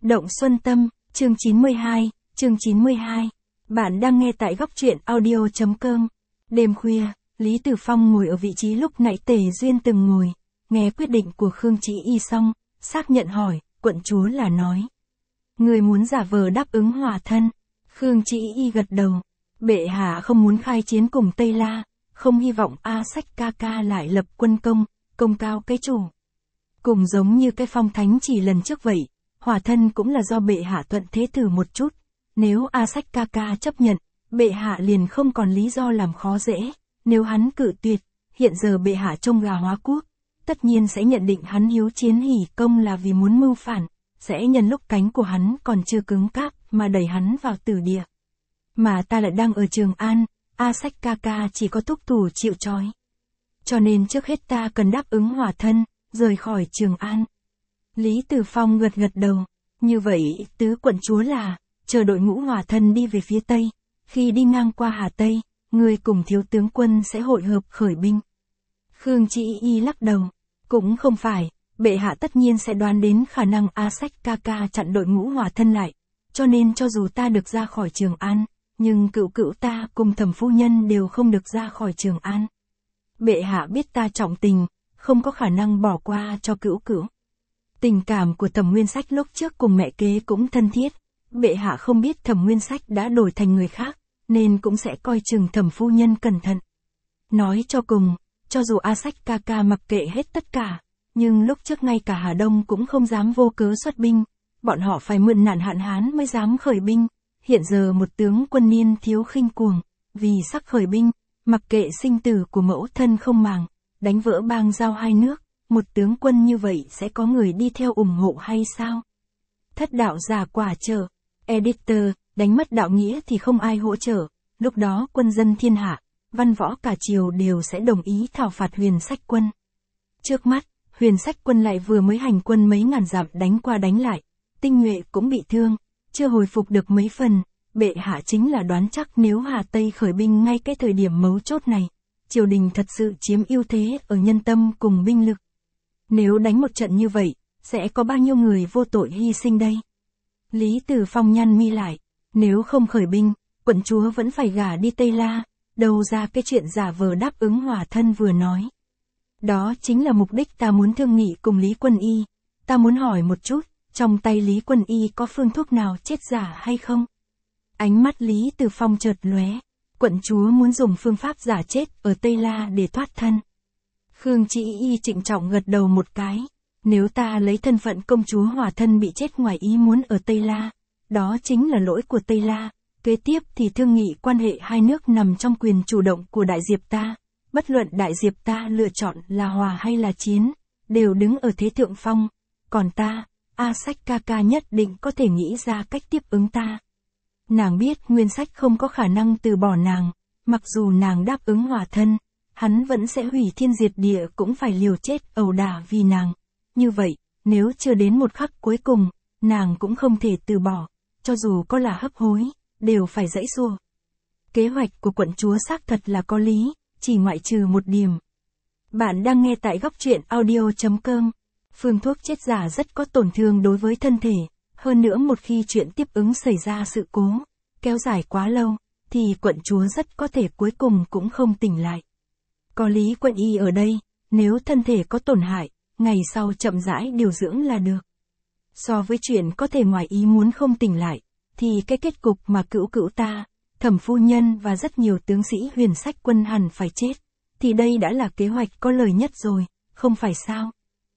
Động Xuân Tâm, chương 92. Bạn đang nghe tại góc truyện audio.com. Đêm khuya, Lý Tử Phong ngồi ở vị trí lúc nãy Tề Duyên từng ngồi, nghe quyết định của Khương Chỉ Y xong, xác nhận hỏi, quận chúa là nói. Người muốn giả vờ đáp ứng hòa thân. Khương Chỉ Y gật đầu. Bệ hạ không muốn khai chiến cùng Tây La, không hy vọng A Sách ca ca lại lập quân công cao cái chủ. Cùng giống như cái phong thánh chỉ lần trước vậy, hòa thân cũng là do bệ hạ thuận thế thử một chút. Nếu A Sách ca ca chấp nhận, bệ hạ liền không còn lý do làm khó dễ. Nếu hắn cự tuyệt, hiện giờ bệ hạ trông gà hóa quốc, tất nhiên sẽ nhận định hắn hiếu chiến hỉ công là vì muốn mưu phản, sẽ nhân lúc cánh của hắn còn chưa cứng cáp mà đẩy hắn vào tử địa. Mà ta lại đang ở Trường An, A Sách ca ca chỉ có thúc thủ chịu trói. Cho nên trước hết ta cần đáp ứng hòa thân, rời khỏi Trường An. Lý Tử Phong gật đầu. Như vậy, tứ quận chúa là, chờ đội ngũ hòa thân đi về phía Tây. Khi đi ngang qua Hà Tây, người cùng thiếu tướng quân sẽ hội hợp khởi binh. Khương Chỉ Y lắc đầu. Cũng không phải, bệ hạ tất nhiên sẽ đoán đến khả năng A Sách ca ca chặn đội ngũ hòa thân lại. Cho nên cho dù ta được ra khỏi Trường An, nhưng cựu ta cùng Thẩm phu nhân đều không được ra khỏi Trường An. Bệ hạ biết ta trọng tình, không có khả năng bỏ qua cho cữu. Tình cảm của Thẩm Nguyên Sách lúc trước cùng mẹ kế cũng thân thiết. Bệ hạ không biết Thẩm Nguyên Sách đã đổi thành người khác, nên cũng sẽ coi chừng Thẩm phu nhân cẩn thận. Nói cho cùng, cho dù A Sách ca ca mặc kệ hết tất cả, nhưng lúc trước ngay cả Hà Đông cũng không dám vô cớ xuất binh, bọn họ phải mượn nạn hạn hán mới dám khởi binh. Hiện giờ một tướng quân niên thiếu khinh cuồng, vì sắc khởi binh, mặc kệ sinh tử của mẫu thân không màng, đánh vỡ bang giao hai nước, một tướng quân như vậy sẽ có người đi theo ủng hộ hay sao? Thất đạo giả quả trợ, editor, đánh mất đạo nghĩa thì không ai hỗ trợ, lúc đó quân dân thiên hạ, văn võ cả triều đều sẽ đồng ý thảo phạt Huyền Sách quân. Trước mắt, Huyền Sách quân lại vừa mới hành quân mấy ngàn dặm đánh qua đánh lại, tinh nhuệ cũng bị thương, chưa hồi phục được mấy phần. Bệ hạ chính là đoán chắc nếu Hà Tây khởi binh ngay cái thời điểm mấu chốt này, triều đình thật sự chiếm ưu thế ở nhân tâm cùng binh lực. Nếu đánh một trận như vậy, sẽ có bao nhiêu người vô tội hy sinh đây? Lý Tử Phong nhăn mi lại, nếu không khởi binh, quận chúa vẫn phải gả đi Tây La, đâu ra cái chuyện giả vờ đáp ứng hòa thân vừa nói. Đó chính là mục đích ta muốn thương nghị cùng Lý Quân Y, ta muốn hỏi một chút, trong tay Lý Quân Y có phương thuốc nào chết giả hay không? Ánh mắt Lý Tử Phong chợt lóe, quận chúa muốn dùng phương pháp giả chết ở Tây La để thoát thân. Khương Chỉ Y trịnh trọng gật đầu một cái, nếu ta lấy thân phận công chúa hòa thân bị chết ngoài ý muốn ở Tây La, đó chính là lỗi của Tây La, kế tiếp thì thương nghị quan hệ hai nước nằm trong quyền chủ động của Đại Diệp ta, bất luận Đại Diệp ta lựa chọn là hòa hay là chiến, đều đứng ở thế thượng phong, còn ta, A Sách ca ca nhất định có thể nghĩ ra cách tiếp ứng ta. Nàng biết Nguyên Sách không có khả năng từ bỏ nàng, mặc dù nàng đáp ứng hòa thân, hắn vẫn sẽ hủy thiên diệt địa cũng phải liều chết ẩu đả vì nàng. Như vậy, nếu chưa đến một khắc cuối cùng, nàng cũng không thể từ bỏ, cho dù có là hấp hối, đều phải giãy giụa. Kế hoạch của quận chúa xác thật là có lý, chỉ ngoại trừ một điểm. Bạn đang nghe tại góc truyện audio.com. Phương thuốc chết giả rất có tổn thương đối với thân thể, hơn nữa một khi chuyện tiếp ứng xảy ra sự cố, kéo dài quá lâu, thì quận chúa rất có thể cuối cùng cũng không tỉnh lại. Có Lý Quân Y ở đây, nếu thân thể có tổn hại, ngày sau chậm rãi điều dưỡng là được. So với chuyện có thể ngoài ý muốn không tỉnh lại, thì cái kết cục mà cữu ta, Thẩm phu nhân và rất nhiều tướng sĩ Huyền Sách quân hẳn phải chết, thì đây đã là kế hoạch có lời nhất rồi, không phải sao?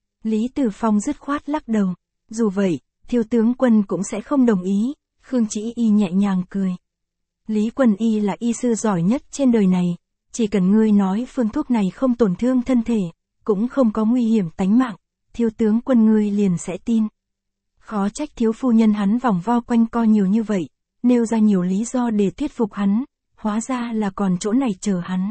Lý Tử Phong dứt khoát lắc đầu, dù vậy, thiếu tướng quân cũng sẽ không đồng ý. Khương Chỉ Y nhẹ nhàng cười. Lý Quân Y là y sư giỏi nhất trên đời này, chỉ cần ngươi nói phương thuốc này không tổn thương thân thể, cũng không có nguy hiểm tánh mạng, thiếu tướng quân ngươi liền sẽ tin. Khó trách thiếu phu nhân hắn vòng vo quanh co nhiều như vậy, nêu ra nhiều lý do để thuyết phục hắn, hóa ra là còn chỗ này chờ hắn.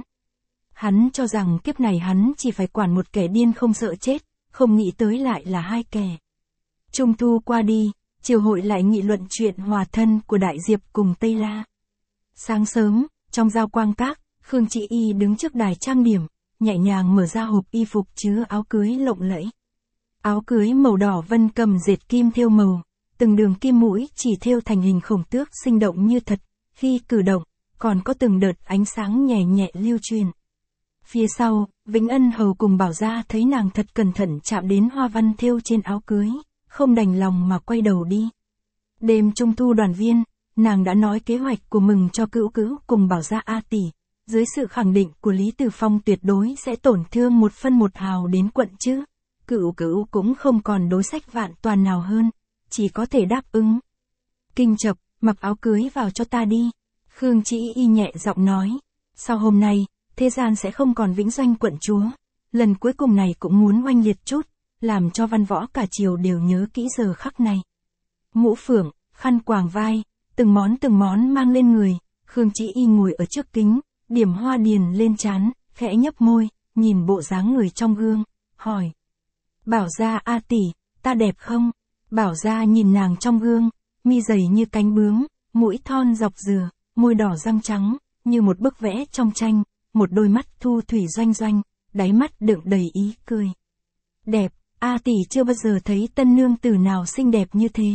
Hắn cho rằng kiếp này hắn chỉ phải quản một kẻ điên không sợ chết, không nghĩ tới lại là hai kẻ. Trung thu qua đi, triều hội lại nghị luận chuyện hòa thân của Đại Diệp cùng Tây La. Sáng sớm, trong Giao Quang Các, Khương Chỉ Y đứng trước đài trang điểm, nhẹ nhàng mở ra hộp y phục chứa áo cưới lộng lẫy. Áo cưới màu đỏ vân cầm dệt kim thêu màu, từng đường kim mũi chỉ thêu thành hình khổng tước sinh động như thật, khi cử động, còn có từng đợt ánh sáng nhẹ nhẹ lưu truyền. Phía sau, Vĩnh Ân hầu cùng Bảo Gia thấy nàng thật cẩn thận chạm đến hoa văn thêu trên áo cưới, không đành lòng mà quay đầu đi. Đêm trung thu đoàn viên, nàng đã nói kế hoạch của mừng cho Cữu Cữu cùng Bảo Gia A tỷ, dưới sự khẳng định của Lý Tử Phong tuyệt đối sẽ tổn thương một phân một hào đến quận chứ. Cữu Cữu cũng không còn đối sách vạn toàn nào hơn, chỉ có thể đáp ứng. Kinh Chập, mặc áo cưới vào cho ta đi. Khương Chỉ Y nhẹ giọng nói, sau hôm nay, thế gian sẽ không còn Vĩnh Doanh quận chúa. Lần cuối cùng này cũng muốn oanh liệt chút, làm cho văn võ cả triều đều nhớ kỹ giờ khắc này. Mũ phượng, khăn quàng vai, từng món mang lên người, Khương Chỉ Y ngồi ở trước kính, điểm hoa điền lên trán, khẽ nhấp môi, nhìn bộ dáng người trong gương, hỏi. Bảo Gia A tỷ, ta đẹp không? Bảo Gia nhìn nàng trong gương, mi dày như cánh bướm, mũi thon dọc dừa, môi đỏ răng trắng, như một bức vẽ trong tranh, một đôi mắt thu thủy doanh doanh, đáy mắt đựng đầy ý cười. Đẹp, A tỷ chưa bao giờ thấy tân nương tử nào xinh đẹp như thế.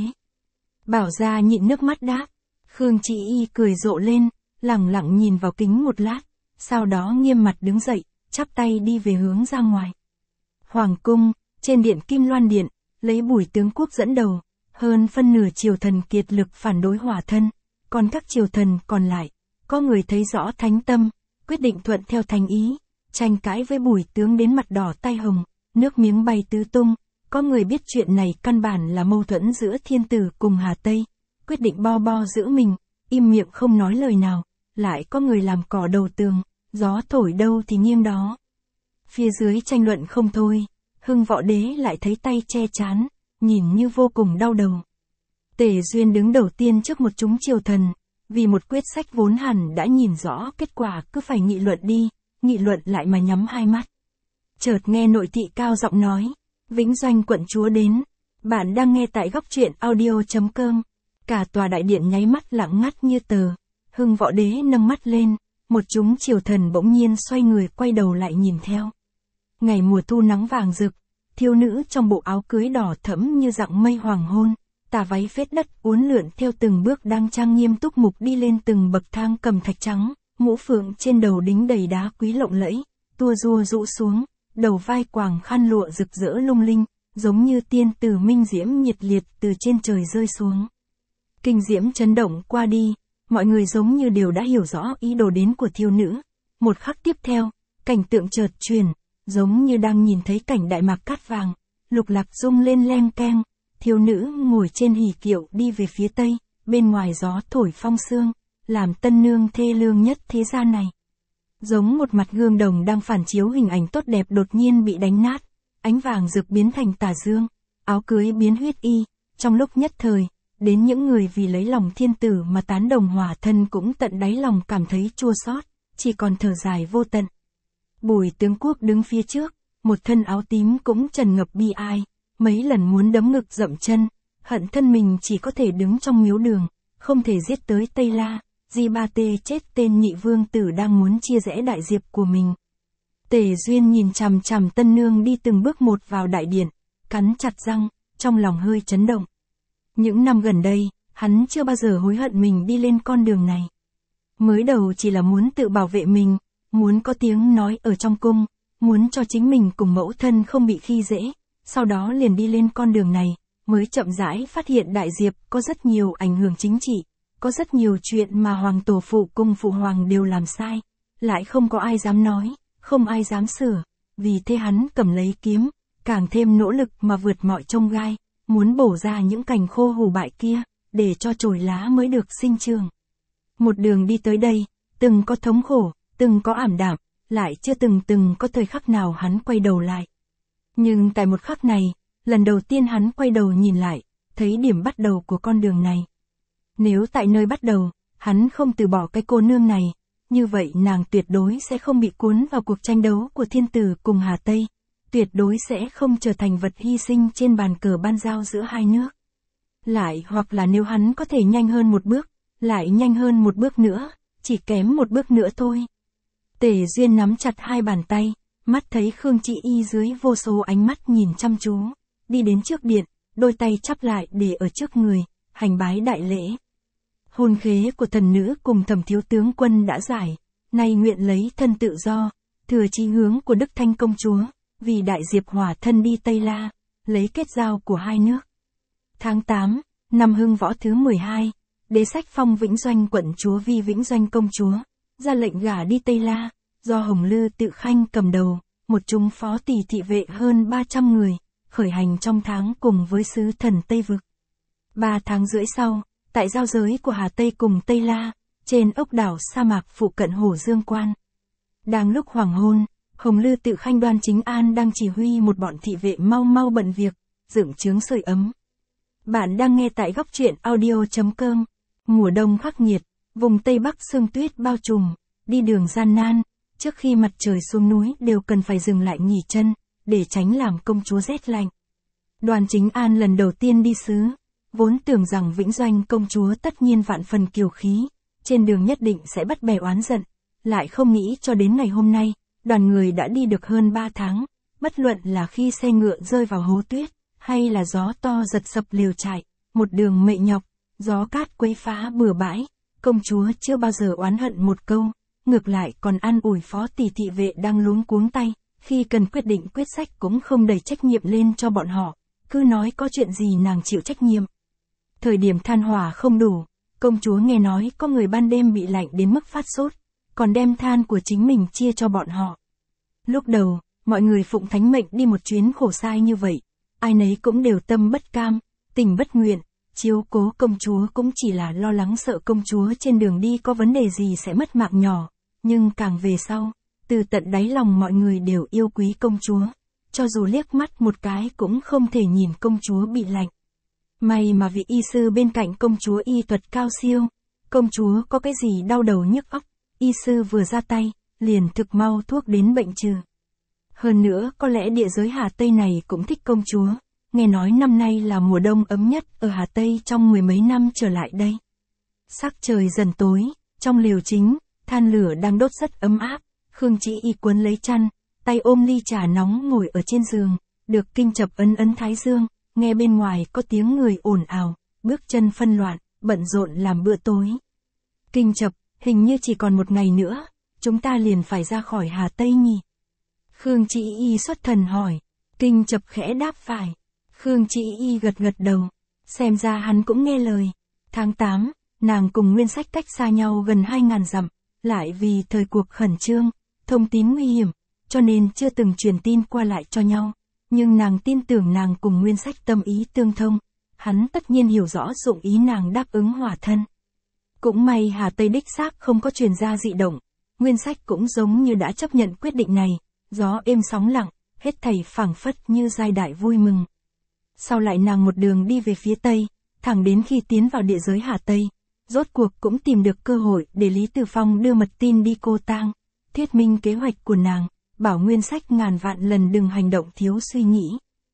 Bảo Gia nhịn nước mắt đáp. Khương Chỉ Y cười rộ lên, lẳng lặng nhìn vào kính một lát, sau đó nghiêm mặt đứng dậy, chắp tay đi về hướng ra ngoài. Hoàng cung, trên điện Kim Loan Điện, lấy Bùi tướng quốc dẫn đầu, hơn phân nửa triều thần kiệt lực phản đối Hỏa thân, còn các triều thần còn lại, có người thấy rõ thánh tâm, quyết định thuận theo thành ý, tranh cãi với Bùi tướng đến mặt đỏ tai hồng, nước miếng bay tứ tung, có người biết chuyện này căn bản là mâu thuẫn giữa thiên tử cùng Hà Tây, quyết định bo giữ mình, im miệng không nói lời nào, lại có người làm cỏ đầu tường, gió thổi đâu thì nghiêng đó. Phía dưới tranh luận không thôi, Hưng Võ Đế lại thấy tay che chán, nhìn như vô cùng đau đầu. Tề Duyên đứng đầu tiên trước một chúng triều thần, vì một quyết sách vốn hẳn đã nhìn rõ kết quả cứ phải nghị luận đi, nghị luận lại mà nhắm hai mắt. Chợt nghe nội thị cao giọng nói, Vĩnh Doanh quận chúa đến, bạn đang nghe tại góc truyện audio.com. Cả tòa đại điện nháy mắt lặng ngắt như tờ, Hưng Võ Đế nâng mắt lên, một chúng triều thần bỗng nhiên xoay người quay đầu lại nhìn theo. Ngày mùa thu nắng vàng rực, thiếu nữ trong bộ áo cưới đỏ thẫm như dạng mây hoàng hôn, tà váy phết đất uốn lượn theo từng bước đang trang nghiêm túc mục đi lên từng bậc thang cầm thạch trắng, mũ phượng trên đầu đính đầy đá quý lộng lẫy, tua rua rũ xuống, đầu vai quàng khăn lụa rực rỡ lung linh, giống như tiên tử minh diễm nhiệt liệt từ trên trời rơi xuống. Kinh diễm chấn động qua đi, mọi người giống như đều đã hiểu rõ ý đồ đến của thiếu nữ. Một khắc tiếp theo, cảnh tượng chợt chuyển, giống như đang nhìn thấy cảnh đại mạc cát vàng, lục lạc rung lên leng keng, thiếu nữ ngồi trên hỷ kiệu đi về phía tây, bên ngoài gió thổi phong sương, làm tân nương thê lương nhất thế gian này. Giống một mặt gương đồng đang phản chiếu hình ảnh tốt đẹp đột nhiên bị đánh nát, ánh vàng rực biến thành tà dương, áo cưới biến huyết y, trong lúc nhất thời, đến những người vì lấy lòng thiên tử mà tán đồng Hỏa thân cũng tận đáy lòng cảm thấy chua xót, chỉ còn thở dài vô tận. Bùi tướng quốc đứng phía trước, một thân áo tím cũng tràn ngập bi ai, mấy lần muốn đấm ngực dậm chân, hận thân mình chỉ có thể đứng trong miếu đường, không thể giết tới Tây La, Di Ba Tê chết tên nhị vương tử đang muốn chia rẽ đại diệp của mình. Tề Duyên nhìn chằm chằm tân nương đi từng bước một vào đại điện, cắn chặt răng, trong lòng hơi chấn động. Những năm gần đây, hắn chưa bao giờ hối hận mình đi lên con đường này. Mới đầu chỉ là muốn tự bảo vệ mình, muốn có tiếng nói ở trong cung, muốn cho chính mình cùng mẫu thân không bị khi dễ, sau đó liền đi lên con đường này, mới chậm rãi phát hiện đại diệp có rất nhiều ảnh hưởng chính trị, có rất nhiều chuyện mà hoàng tổ phụ cùng phụ hoàng đều làm sai, lại không có ai dám nói, không ai dám sửa, vì thế hắn cầm lấy kiếm, càng thêm nỗ lực mà vượt mọi chông gai, muốn bổ ra những cành khô hủ bại kia, để cho chồi lá mới được sinh trưởng. Một đường đi tới đây, từng có thống khổ, từng có ảm đạm, lại chưa từng có thời khắc nào hắn quay đầu lại. Nhưng tại một khắc này, lần đầu tiên hắn quay đầu nhìn lại, thấy điểm bắt đầu của con đường này. Nếu tại nơi bắt đầu, hắn không từ bỏ cái cô nương này, như vậy nàng tuyệt đối sẽ không bị cuốn vào cuộc tranh đấu của thiên tử cùng Hà Tây, tuyệt đối sẽ không trở thành vật hy sinh trên bàn cờ ban giao giữa hai nước. Lại hoặc là nếu hắn có thể nhanh hơn một bước, lại nhanh hơn một bước nữa, chỉ kém một bước nữa thôi. Tề Duyên nắm chặt hai bàn tay, mắt thấy Khương Chỉ Y dưới vô số ánh mắt nhìn chăm chú, đi đến trước điện, đôi tay chắp lại để ở trước người, hành bái đại lễ. Hôn khế của thần nữ cùng Thẩm thiếu tướng quân đã giải, nay nguyện lấy thân tự do, thừa chí hướng của Đức Thanh công chúa, vì đại diệp hỏa thân đi Tây La, lấy kết giao của hai nước. Tháng 8, năm Hưng Võ thứ 12, đế sách phong Vĩnh Doanh quận chúa Vi Vĩnh Doanh công chúa, ra lệnh gả đi Tây La, do Hồng Lư Tự Khanh cầm đầu, một chúng phó tỳ thị vệ hơn 300 người, khởi hành trong tháng cùng với sứ thần Tây Vực. 3 tháng rưỡi sau, tại giao giới của Hà Tây cùng Tây La, trên ốc đảo sa mạc phụ cận Hồ Dương Quan. Đang lúc hoàng hôn, Hồng Lư Tự Khanh Đoan Chính An đang chỉ huy một bọn thị vệ mau mau bận việc, dựng chướng sưởi ấm. Bạn đang nghe tại góc truyện audio.com. Mùa đông khắc nghiệt, vùng Tây Bắc sương tuyết bao trùm, đi đường gian nan, trước khi mặt trời xuống núi đều cần phải dừng lại nghỉ chân, để tránh làm công chúa rét lạnh. Đoan Chính An lần đầu tiên đi sứ, vốn tưởng rằng Vĩnh Doanh công chúa tất nhiên vạn phần kiều khí, trên đường nhất định sẽ bắt bè oán giận, lại không nghĩ cho đến ngày hôm nay, đoàn người đã đi được hơn 3 tháng, bất luận là khi xe ngựa rơi vào hố tuyết, hay là gió to giật sập lều trại, một đường mệt nhọc, gió cát quấy phá bừa bãi, công chúa chưa bao giờ oán hận một câu, ngược lại còn an ủi phó tỳ thị vệ đang luống cuống tay, khi cần quyết định quyết sách cũng không đẩy trách nhiệm lên cho bọn họ, cứ nói có chuyện gì nàng chịu trách nhiệm. Thời điểm than hỏa không đủ, công chúa nghe nói có người ban đêm bị lạnh đến mức phát sốt, còn đem than của chính mình chia cho bọn họ. Lúc đầu, mọi người phụng thánh mệnh đi một chuyến khổ sai như vậy, ai nấy cũng đều tâm bất cam, tình bất nguyện, chiếu cố công chúa cũng chỉ là lo lắng sợ công chúa trên đường đi có vấn đề gì sẽ mất mạng nhỏ, nhưng càng về sau, từ tận đáy lòng mọi người đều yêu quý công chúa, cho dù liếc mắt một cái cũng không thể nhìn công chúa bị lạnh. May mà vị y sư bên cạnh công chúa y thuật cao siêu, công chúa có cái gì đau đầu nhức óc, y sư vừa ra tay, liền thực mau thuốc đến bệnh trừ. Hơn nữa có lẽ địa giới Hà Tây này cũng thích công chúa, nghe nói năm nay là mùa đông ấm nhất ở Hà Tây trong 10 mấy năm trở lại đây. Sắc trời dần tối, trong lều chính, than lửa đang đốt rất ấm áp, Khương Chỉ Y quấn lấy chăn, tay ôm ly trà nóng ngồi ở trên giường, được Kinh Chập ấn ấn thái dương, nghe bên ngoài có tiếng người ồn ào, bước chân phân loạn, bận rộn làm bữa tối. Kinh Chập, hình như chỉ còn một ngày nữa, chúng ta liền phải ra khỏi Hà Tây nhỉ? Khương Chỉ Y xuất thần hỏi. Kinh Chập khẽ đáp phải. Khương Chỉ Y gật gật đầu, xem ra hắn cũng nghe lời. Tháng 8, nàng cùng Nguyên Sách cách xa nhau gần 2.000 dặm, lại vì thời cuộc khẩn trương, thông tín nguy hiểm, cho nên chưa từng truyền tin qua lại cho nhau. Nhưng nàng tin tưởng nàng cùng Nguyên Sách tâm ý tương thông, hắn tất nhiên hiểu rõ dụng ý nàng đáp ứng hòa thân. Cũng may Hà Tây đích xác không có truyền ra dị động, Nguyên Sách cũng giống như đã chấp nhận quyết định này, gió êm sóng lặng, hết thảy phảng phất như giai đại vui mừng. Sau lại nàng một đường đi về phía Tây, thẳng đến khi tiến vào địa giới Hà Tây, rốt cuộc cũng tìm được cơ hội để Lý Tử Phong đưa mật tin đi Cô Tang, thuyết minh kế hoạch của nàng, bảo Nguyên Sách ngàn vạn lần đừng hành động thiếu suy nghĩ.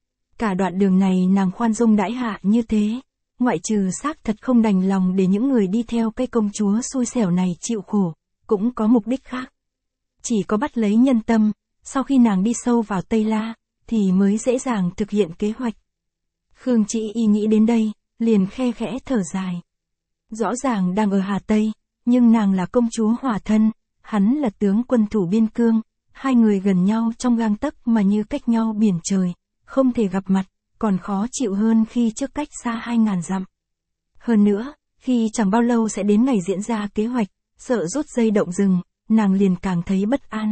Cả đoạn đường này nàng khoan dung đãi hạ như thế, ngoại trừ xác thật không đành lòng để những người đi theo cái công chúa xui xẻo này chịu khổ, cũng có mục đích khác. Chỉ có bắt lấy nhân tâm, sau khi nàng đi sâu vào Tây La, thì mới dễ dàng thực hiện kế hoạch. Khương Chỉ Y nghĩ đến đây, liền khe khẽ thở dài. Rõ ràng đang ở Hà Tây, nhưng nàng là công chúa hòa thân, hắn là tướng quân thủ biên cương, hai người gần nhau trong gang tấc mà như cách nhau biển trời, không thể gặp mặt, còn khó chịu hơn khi trước cách xa 2.000 dặm. Hơn nữa, khi chẳng bao lâu sẽ đến ngày diễn ra kế hoạch, sợ rút dây động rừng, nàng liền càng thấy bất an.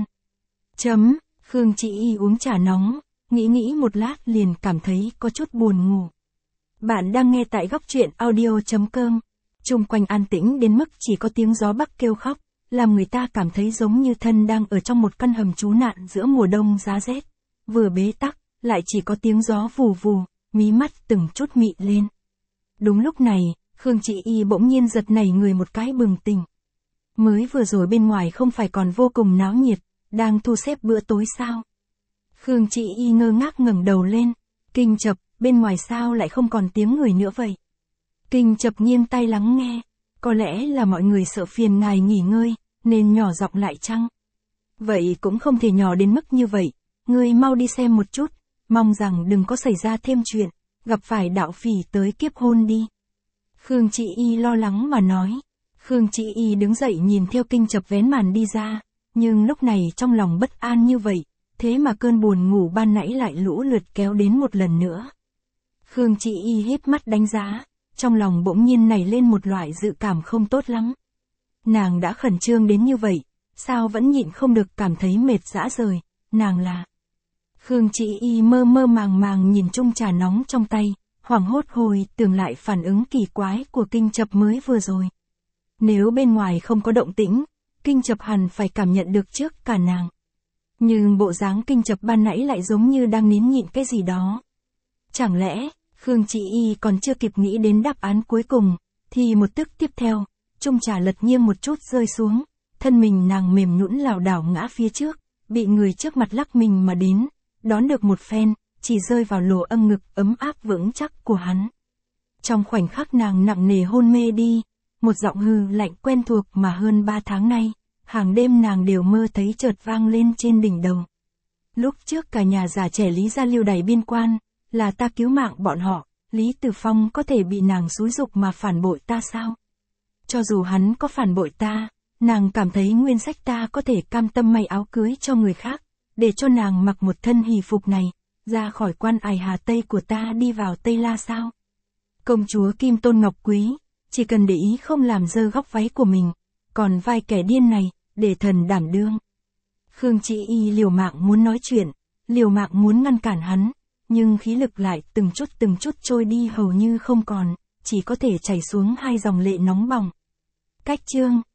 Khương Chỉ Y uống trà nóng, nghĩ một lát liền cảm thấy có chút buồn ngủ. Bạn đang nghe tại góc truyện audio.com. Chung quanh an tĩnh đến mức chỉ có tiếng gió bắc kêu khóc, làm người ta cảm thấy giống như thân đang ở trong một căn hầm trú nạn giữa mùa đông giá rét. Vừa bế tắc, lại chỉ có tiếng gió vù vù, mí mắt từng chút mị lên. Đúng lúc này, Khương Chỉ Y bỗng nhiên giật nảy người một cái bừng tỉnh. Mới vừa rồi bên ngoài không phải còn vô cùng náo nhiệt, đang thu xếp bữa tối sao? Khương Chỉ Y ngơ ngác ngẩng đầu lên, Kinh Chập, bên ngoài sao lại không còn tiếng người nữa vậy? Kinh Chập nghiêng tai lắng nghe, có lẽ là mọi người sợ phiền ngài nghỉ ngơi, nên nhỏ giọng lại chăng? Vậy cũng không thể nhỏ đến mức như vậy, ngươi mau đi xem một chút, mong rằng đừng có xảy ra thêm chuyện, gặp phải đạo phỉ tới kiếp hôn đi. Khương Chị Y lo lắng mà nói. Khương Chị Y đứng dậy nhìn theo Kinh Chập vén màn đi ra, nhưng lúc này trong lòng bất an như vậy, thế mà cơn buồn ngủ ban nãy lại lũ lượt kéo đến một lần nữa. Khương Chị Y híp mắt đánh giá, trong lòng bỗng nhiên nảy lên một loại dự cảm không tốt lắm. Nàng đã khẩn trương đến như vậy, sao vẫn nhịn không được cảm thấy mệt rã rời, nàng là... Khương Chị Y mơ mơ màng màng nhìn chung trà nóng trong tay, hoảng hốt hồi tưởng lại phản ứng kỳ quái của Kinh Chập mới vừa rồi. Nếu bên ngoài không có động tĩnh, Kinh Chập hẳn phải cảm nhận được trước cả nàng. Nhưng bộ dáng Kinh Chập ban nãy lại giống như đang nín nhịn cái gì đó. Chẳng lẽ, Khương Chị Y còn chưa kịp nghĩ đến đáp án cuối cùng, thì một tức tiếp theo, chung trà lật nghiêng một chút rơi xuống, thân mình nàng mềm nhũn lảo đảo ngã phía trước, bị người trước mặt lắc mình mà đến, đón được một phen, chỉ rơi vào lỗ âm ngực ấm áp vững chắc của hắn. Trong khoảnh khắc nàng nặng nề hôn mê đi, một giọng hư lạnh quen thuộc mà hơn 3 tháng nay, hàng đêm nàng đều mơ thấy chợt vang lên trên đỉnh đầu. Lúc trước cả nhà già trẻ Lý gia lưu đày biên quan, là ta cứu mạng bọn họ, Lý Tử Phong có thể bị nàng xúi giục mà phản bội ta sao? Cho dù hắn có phản bội ta, nàng cảm thấy nguyên sách ta có thể cam tâm may áo cưới cho người khác, để cho nàng mặc một thân hỷ phục này, ra khỏi quan ải Hà Tây của ta đi vào Tây La sao? Công chúa Kim Tôn Ngọc Quý, chỉ cần để ý không làm dơ góc váy của mình, còn vai kẻ điên này, để thần đảm đương. Khương Chị Y liều mạng muốn nói chuyện, liều mạng muốn ngăn cản hắn, nhưng khí lực lại từng chút trôi đi hầu như không còn, chỉ có thể chảy xuống 2 dòng lệ nóng bỏng. Cách chương